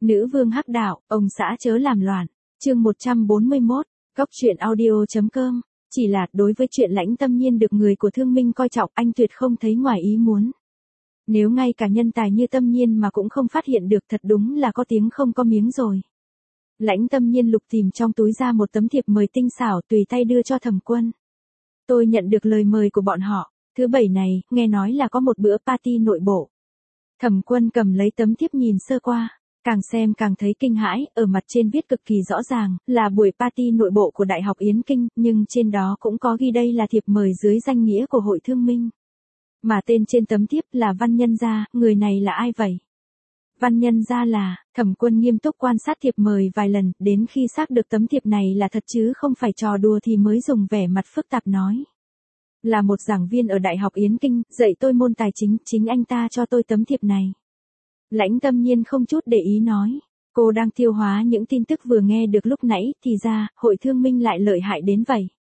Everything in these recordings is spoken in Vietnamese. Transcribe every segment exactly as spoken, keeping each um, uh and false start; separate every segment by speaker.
Speaker 1: Nữ vương hắc đạo, ông xã chớ làm loạn. Chương một trăm bốn mươi mốt, Cốc truyện audio chấm com. Chỉ là, đối với chuyện Lãnh Tâm Nhiên được người của Thương Minh coi trọng, anh tuyệt không thấy ngoài ý muốn. Nếu ngay cả nhân tài như Tâm Nhiên mà cũng không phát hiện được, thật đúng là có tiếng không có miếng rồi. Lãnh Tâm Nhiên lục tìm trong túi ra một tấm thiệp mời tinh xảo, tùy tay đưa cho Thẩm Quân. Tôi nhận được lời mời của bọn họ, thứ bảy này, nghe nói là có một bữa party nội bộ. Thẩm Quân cầm lấy tấm thiệp nhìn sơ qua, càng xem càng thấy kinh hãi, ở mặt trên viết cực kỳ rõ ràng, là buổi party nội bộ của Đại học Yến Kinh, nhưng trên đó cũng có ghi đây là thiệp mời dưới danh nghĩa của Hội Thương Minh. Mà tên trên tấm thiệp là Văn Nhân Gia, người này là ai vậy? Văn Nhân Gia là, Thẩm Quân nghiêm túc quan sát thiệp mời vài lần, đến khi xác được tấm thiệp này là thật chứ không phải trò đùa thì mới dùng vẻ mặt phức tạp nói. Là một giảng viên ở Đại học Yến Kinh, dạy tôi môn tài chính, chính anh ta cho tôi tấm thiệp này. Lãnh Tâm Nhiên không chút để ý nói. Cô đang tiêu hóa những tin tức vừa nghe được lúc nãy, thì ra, Hội Thương Minh lại lợi hại đến vậy.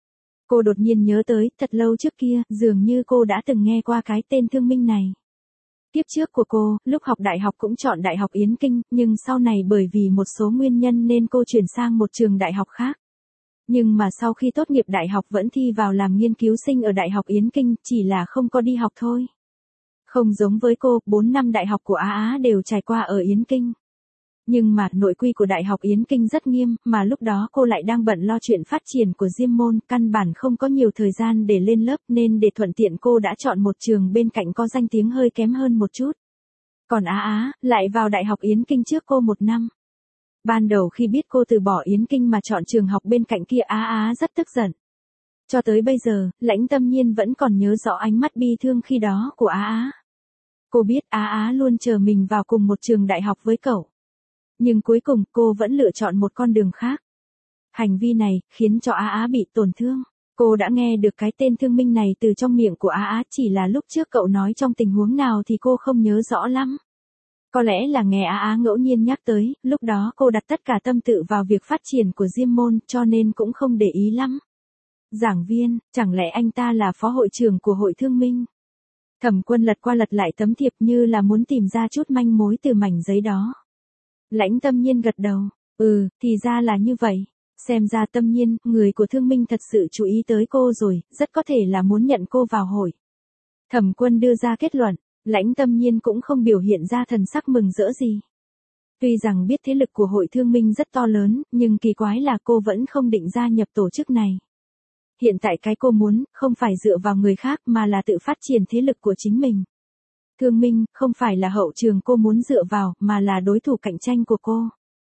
Speaker 1: Cô đột nhiên nhớ tới, thật lâu trước kia, dường như cô đã từng nghe qua cái tên Thương Minh này. Tiếp trước của cô, lúc học đại học cũng chọn Đại học Yến Kinh, nhưng sau này bởi vì một số nguyên nhân nên cô chuyển sang một trường đại học khác. Nhưng mà sau khi tốt nghiệp đại học vẫn thi vào làm nghiên cứu sinh ở Đại học Yến Kinh, chỉ là không có đi học thôi. Không giống với cô, bốn năm đại học của Á Á đều trải qua ở Yến Kinh. Nhưng mà nội quy của Đại học Yến Kinh rất nghiêm, mà lúc đó cô lại đang bận lo chuyện phát triển của Diêm Môn, căn bản không có nhiều thời gian để lên lớp nên để thuận tiện cô đã chọn một trường bên cạnh có danh tiếng hơi kém hơn một chút. Còn Á Á, lại vào Đại học Yến Kinh trước cô một năm. Ban đầu khi biết cô từ bỏ Yến Kinh mà chọn trường học bên cạnh kia, Á Á rất tức giận. Cho tới bây giờ, Lãnh Tâm Nhiên vẫn còn nhớ rõ ánh mắt bi thương khi đó của Á Á. Cô biết Á Á luôn chờ mình vào cùng một trường đại học với cậu. Nhưng cuối cùng cô vẫn lựa chọn một con đường khác. Hành vi này khiến cho Á Á bị tổn thương. Cô đã nghe được cái tên Thương Minh này từ trong miệng của Á Á, chỉ là lúc trước cậu nói trong tình huống nào thì cô không nhớ rõ lắm. Có lẽ là nghe Á Á ngẫu nhiên nhắc tới, lúc đó cô đặt tất cả tâm tư vào việc phát triển của Diêm Môn cho nên cũng không để ý lắm. Giảng viên, chẳng lẽ anh ta là phó hội trưởng của Hội Thương Minh? Thẩm Quân lật qua lật lại tấm thiệp như là muốn tìm ra chút manh mối từ mảnh giấy đó. Lãnh Tâm Nhiên gật đầu, ừ, thì ra là như vậy. Xem ra Tâm Nhiên, người của Thương Minh thật sự chú ý tới cô rồi, rất có thể là muốn nhận cô vào hội. Thẩm Quân đưa ra kết luận, Lãnh Tâm Nhiên cũng không biểu hiện ra thần sắc mừng rỡ gì. Tuy rằng biết thế lực của Hội Thương Minh rất to lớn, nhưng kỳ quái là cô vẫn không định gia nhập tổ chức này. Hiện tại cái cô muốn, không phải dựa vào người khác mà là tự phát triển thế lực của chính mình. Thương Minh, không phải là hậu trường cô muốn dựa vào, mà là đối thủ cạnh tranh của cô.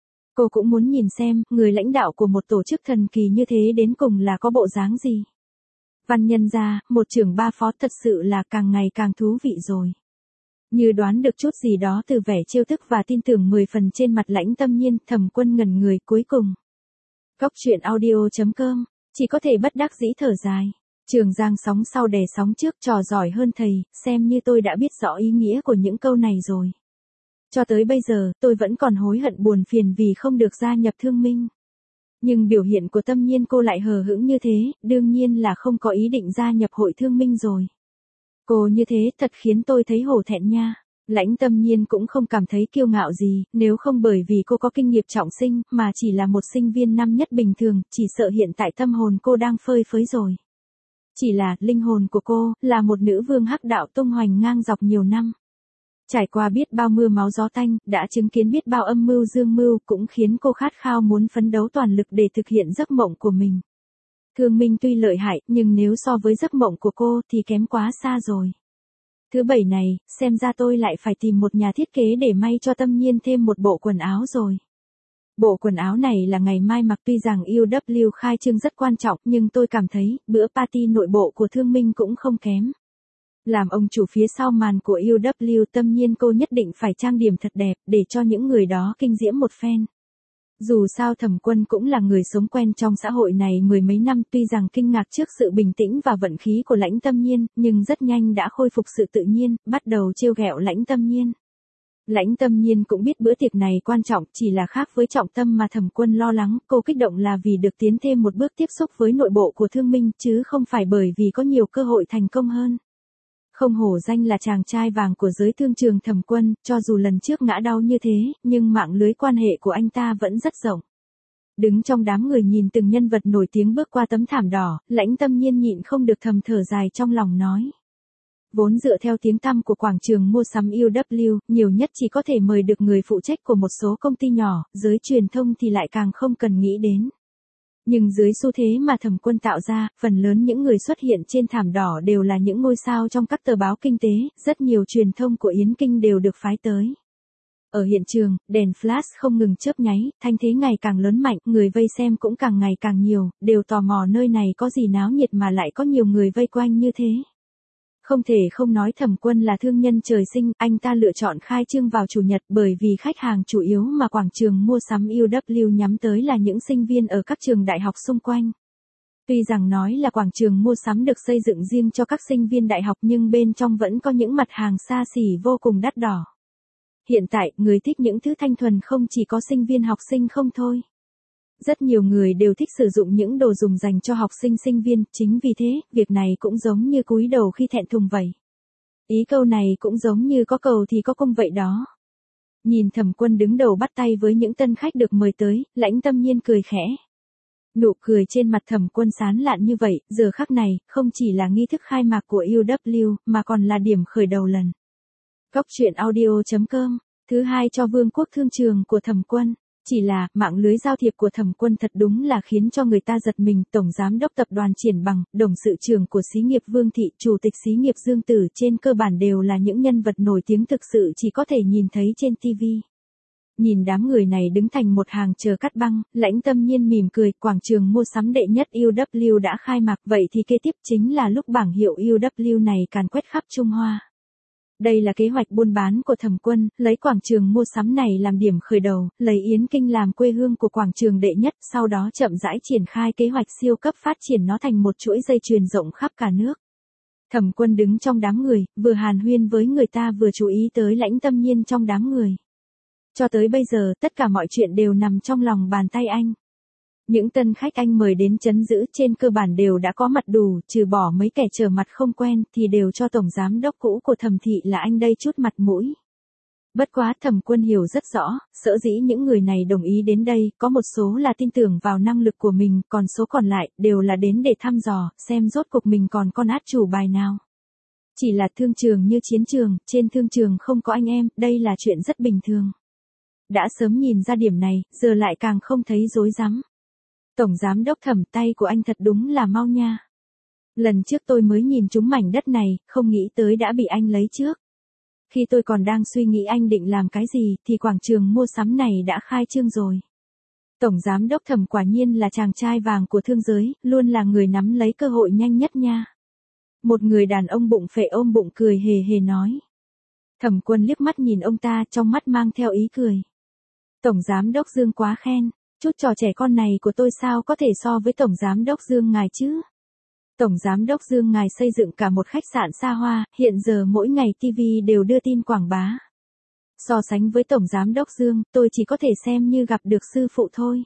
Speaker 1: Cô cũng muốn nhìn xem, người lãnh đạo của một tổ chức thần kỳ như thế đến cùng là có bộ dáng gì. Văn Nhân Gia, một trưởng ba phó thật sự là càng ngày càng thú vị rồi. Như đoán được chút gì đó từ vẻ trêu tức và tin tưởng mười phần trên mặt Lãnh Tâm Nhiên, Thẩm Quân ngẩn người cuối cùng. Cốc truyện audio chấm com, chỉ có thể bất đắc dĩ thở dài. Trường Giang sóng sau đè sóng trước, trò giỏi hơn thầy, xem như tôi đã biết rõ ý nghĩa của những câu này rồi. Cho tới bây giờ, tôi vẫn còn hối hận buồn phiền vì không được gia nhập Thương Minh. Nhưng biểu hiện của Tâm Nhiên cô lại hờ hững như thế, đương nhiên là không có ý định gia nhập Hội Thương Minh rồi. Cô như thế thật khiến tôi thấy hổ thẹn nha. Lãnh Tâm Nhiên cũng không cảm thấy kiêu ngạo gì, nếu không bởi vì cô có kinh nghiệm trọng sinh, mà chỉ là một sinh viên năm nhất bình thường, chỉ sợ hiện tại tâm hồn cô đang phơi phới rồi. Chỉ là, linh hồn của cô, là một nữ vương hắc đạo tung hoành ngang dọc nhiều năm. Trải qua biết bao mưa máu gió tanh, đã chứng kiến biết bao âm mưu dương mưu, cũng khiến cô khát khao muốn phấn đấu toàn lực để thực hiện giấc mộng của mình. Thương Minh tuy lợi hại, nhưng nếu so với giấc mộng của cô thì kém quá xa rồi. Thứ bảy này, xem ra tôi lại phải tìm một nhà thiết kế để may cho Tâm Nhiên thêm một bộ quần áo rồi. Bộ quần áo này là ngày mai mặc, tuy rằng u vê khai trương rất quan trọng, nhưng tôi cảm thấy, bữa party nội bộ của Thương Minh cũng không kém. Làm ông chủ phía sau màn của u vê, Tâm Nhiên cô nhất định phải trang điểm thật đẹp, để cho những người đó kinh diễm một phen. Dù sao Thẩm Quân cũng là người sống quen trong xã hội này mười mấy năm, tuy rằng kinh ngạc trước sự bình tĩnh và vận khí của Lãnh Tâm Nhiên, nhưng rất nhanh đã khôi phục sự tự nhiên, bắt đầu trêu ghẹo Lãnh Tâm Nhiên. Lãnh Tâm Nhiên cũng biết bữa tiệc này quan trọng, chỉ là khác với trọng tâm mà Thẩm Quân lo lắng, cô kích động là vì được tiến thêm một bước tiếp xúc với nội bộ của Thương Minh, chứ không phải bởi vì có nhiều cơ hội thành công hơn. Không hổ danh là chàng trai vàng của giới thương trường Thẩm Quân, cho dù lần trước ngã đau như thế, nhưng mạng lưới quan hệ của anh ta vẫn rất rộng. Đứng trong đám người nhìn từng nhân vật nổi tiếng bước qua tấm thảm đỏ, Lãnh Tâm Nhiên nhịn không được thầm thở dài trong lòng nói. Vốn dựa theo tiếng tăm của quảng trường mua sắm U W, nhiều nhất chỉ có thể mời được người phụ trách của một số công ty nhỏ, giới truyền thông thì lại càng không cần nghĩ đến. Nhưng dưới xu thế mà Thẩm Quân tạo ra, phần lớn những người xuất hiện trên thảm đỏ đều là những ngôi sao trong các tờ báo kinh tế, rất nhiều truyền thông của Yến Kinh đều được phái tới. Ở hiện trường, đèn flash không ngừng chớp nháy, thanh thế ngày càng lớn mạnh, người vây xem cũng càng ngày càng nhiều, đều tò mò nơi này có gì náo nhiệt mà lại có nhiều người vây quanh như thế. Không thể không nói Thẩm Quân là thương nhân trời sinh, anh ta lựa chọn khai trương vào chủ nhật bởi vì khách hàng chủ yếu mà quảng trường mua sắm U W nhắm tới là những sinh viên ở các trường đại học xung quanh. Tuy rằng nói là quảng trường mua sắm được xây dựng riêng cho các sinh viên đại học nhưng bên trong vẫn có những mặt hàng xa xỉ vô cùng đắt đỏ. Hiện tại, người thích những thứ thanh thuần không chỉ có sinh viên học sinh không thôi. Rất nhiều người đều thích sử dụng những đồ dùng dành cho học sinh sinh viên, chính vì thế, việc này cũng giống như cúi đầu khi thẹn thùng vậy. Ý câu này cũng giống như có cầu thì có cung vậy đó. Nhìn Thẩm Quân đứng đầu bắt tay với những tân khách được mời tới, Lãnh Tâm Nhiên cười khẽ. Nụ cười trên mặt Thẩm Quân sán lạn như vậy, giờ khắc này, không chỉ là nghi thức khai mạc của U W, mà còn là điểm khởi đầu lần. Cóc truyện audio chấm com, thứ hai cho vương quốc thương trường của Thẩm Quân. Chỉ là, mạng lưới giao thiệp của Thẩm Quân thật đúng là khiến cho người ta giật mình. Tổng giám đốc tập đoàn Triển Bằng, đồng sự trưởng của xí nghiệp Vương Thị, chủ tịch xí nghiệp Dương Tử trên cơ bản đều là những nhân vật nổi tiếng thực sự chỉ có thể nhìn thấy trên ti vi. Nhìn đám người này đứng thành một hàng chờ cắt băng, Lãnh Tâm Nhiên mỉm cười, quảng trường mua sắm đệ nhất U W đã khai mạc, vậy thì kế tiếp chính là lúc bảng hiệu U W này càn quét khắp Trung Hoa. Đây là kế hoạch buôn bán của Thẩm Quân, lấy quảng trường mua sắm này làm điểm khởi đầu, lấy Yến Kinh làm quê hương của quảng trường đệ nhất, sau đó chậm rãi triển khai kế hoạch siêu cấp phát triển nó thành một chuỗi dây chuyền rộng khắp cả nước. Thẩm Quân đứng trong đám người, vừa hàn huyên với người ta vừa chú ý tới Lãnh Tâm Nhiên trong đám người. Cho tới bây giờ, tất cả mọi chuyện đều nằm trong lòng bàn tay anh. Những tân khách anh mời đến trấn giữ trên cơ bản đều đã có mặt đủ, trừ bỏ mấy kẻ trở mặt không quen thì đều cho tổng giám đốc cũ của Thẩm thị là anh đây chút mặt mũi. Bất quá Thẩm Quân hiểu rất rõ, sở dĩ những người này đồng ý đến đây, có một số là tin tưởng vào năng lực của mình, còn số còn lại đều là đến để thăm dò, xem rốt cuộc mình còn con át chủ bài nào. Chỉ là thương trường như chiến trường, trên thương trường không có anh em, đây là chuyện rất bình thường. Đã sớm nhìn ra điểm này, giờ lại càng không thấy rối rắm. Tổng giám đốc Thẩm, tay của anh thật đúng là mau nha. Lần trước tôi mới nhìn trúng mảnh đất này, không nghĩ tới đã bị anh lấy trước. Khi tôi còn đang suy nghĩ anh định làm cái gì, thì quảng trường mua sắm này đã khai trương rồi. Tổng giám đốc Thẩm quả nhiên là chàng trai vàng của thương giới, luôn là người nắm lấy cơ hội nhanh nhất nha. Một người đàn ông bụng phệ ôm bụng cười hề hề nói. Thẩm Quân liếc mắt nhìn ông ta, trong mắt mang theo ý cười. Tổng giám đốc Dương quá khen. Chút trò trẻ con này của tôi sao có thể so với Tổng Giám đốc Dương ngài chứ? Tổng Giám đốc Dương ngài xây dựng cả một khách sạn xa hoa, hiện giờ mỗi ngày ti vi đều đưa tin quảng bá. So sánh với Tổng Giám đốc Dương, tôi chỉ có thể xem như gặp được sư phụ thôi.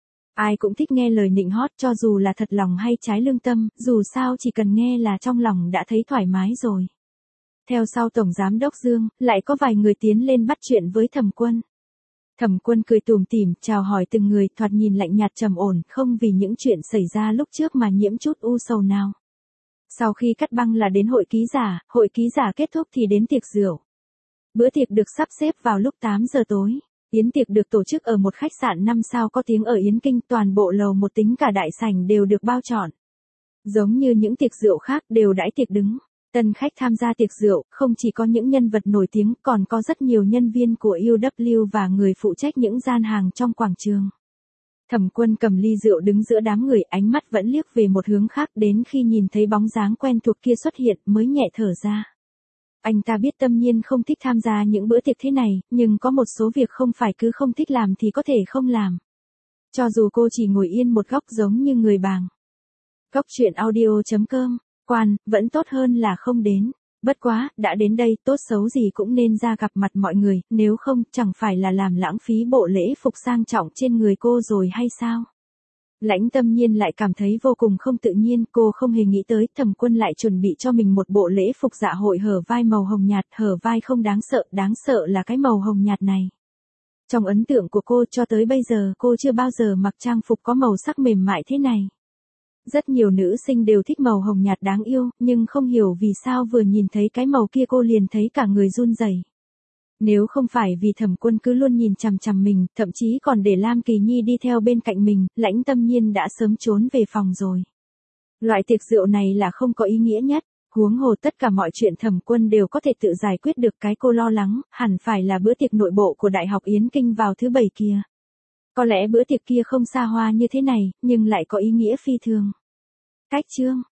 Speaker 1: Ai cũng thích nghe lời nịnh hót cho dù là thật lòng hay trái lương tâm, dù sao chỉ cần nghe là trong lòng đã thấy thoải mái rồi. Theo sau Tổng Giám đốc Dương, lại có vài người tiến lên bắt chuyện với Thẩm Quân. Thẩm Quân cười tủm tỉm, chào hỏi từng người, thoạt nhìn lạnh nhạt trầm ổn, không vì những chuyện xảy ra lúc trước mà nhiễm chút u sầu nào. Sau khi cắt băng là đến hội ký giả, hội ký giả kết thúc thì đến tiệc rượu. Bữa tiệc được sắp xếp vào lúc tám giờ tối. Yến tiệc được tổ chức ở một khách sạn năm sao có tiếng ở Yến Kinh, toàn bộ lầu một tính cả đại sảnh đều được bao trọn. Giống như những tiệc rượu khác đều đãi tiệc đứng. Tân khách tham gia tiệc rượu, không chỉ có những nhân vật nổi tiếng, còn có rất nhiều nhân viên của U W và người phụ trách những gian hàng trong quảng trường. Thẩm Quân cầm ly rượu đứng giữa đám người, ánh mắt vẫn liếc về một hướng khác, đến khi nhìn thấy bóng dáng quen thuộc kia xuất hiện mới nhẹ thở ra. Anh ta biết Tâm Nhiên không thích tham gia những bữa tiệc thế này, nhưng có một số việc không phải cứ không thích làm thì có thể không làm. Cho dù cô chỉ ngồi yên một góc giống như người bàng. Cóc truyện audio chấm com, quan, vẫn tốt hơn là không đến. Bất quá, đã đến đây, tốt xấu gì cũng nên ra gặp mặt mọi người, nếu không, chẳng phải là làm lãng phí bộ lễ phục sang trọng trên người cô rồi hay sao? Lãnh Tâm Nhiên lại cảm thấy vô cùng không tự nhiên, cô không hề nghĩ tới Thẩm Quân lại chuẩn bị cho mình một bộ lễ phục dạ hội hở vai màu hồng nhạt, hở vai không đáng sợ, đáng sợ là cái màu hồng nhạt này. Trong ấn tượng của cô cho tới bây giờ cô chưa bao giờ mặc trang phục có màu sắc mềm mại thế này. Rất nhiều nữ sinh đều thích màu hồng nhạt đáng yêu, nhưng không hiểu vì sao vừa nhìn thấy cái màu kia cô liền thấy cả người run rẩy. Nếu không phải vì Thẩm Quân cứ luôn nhìn chằm chằm mình, thậm chí còn để Lam Kỳ Nhi đi theo bên cạnh mình, Lãnh Tâm Nhiên đã sớm trốn về phòng rồi. Loại tiệc rượu này là không có ý nghĩa nhất, huống hồ tất cả mọi chuyện Thẩm Quân đều có thể tự giải quyết được, cái cô lo lắng, hẳn phải là bữa tiệc nội bộ của Đại học Yến Kinh vào thứ bảy kia. Có lẽ bữa tiệc kia không xa hoa như thế này, nhưng lại có ý nghĩa phi thường. Cách chương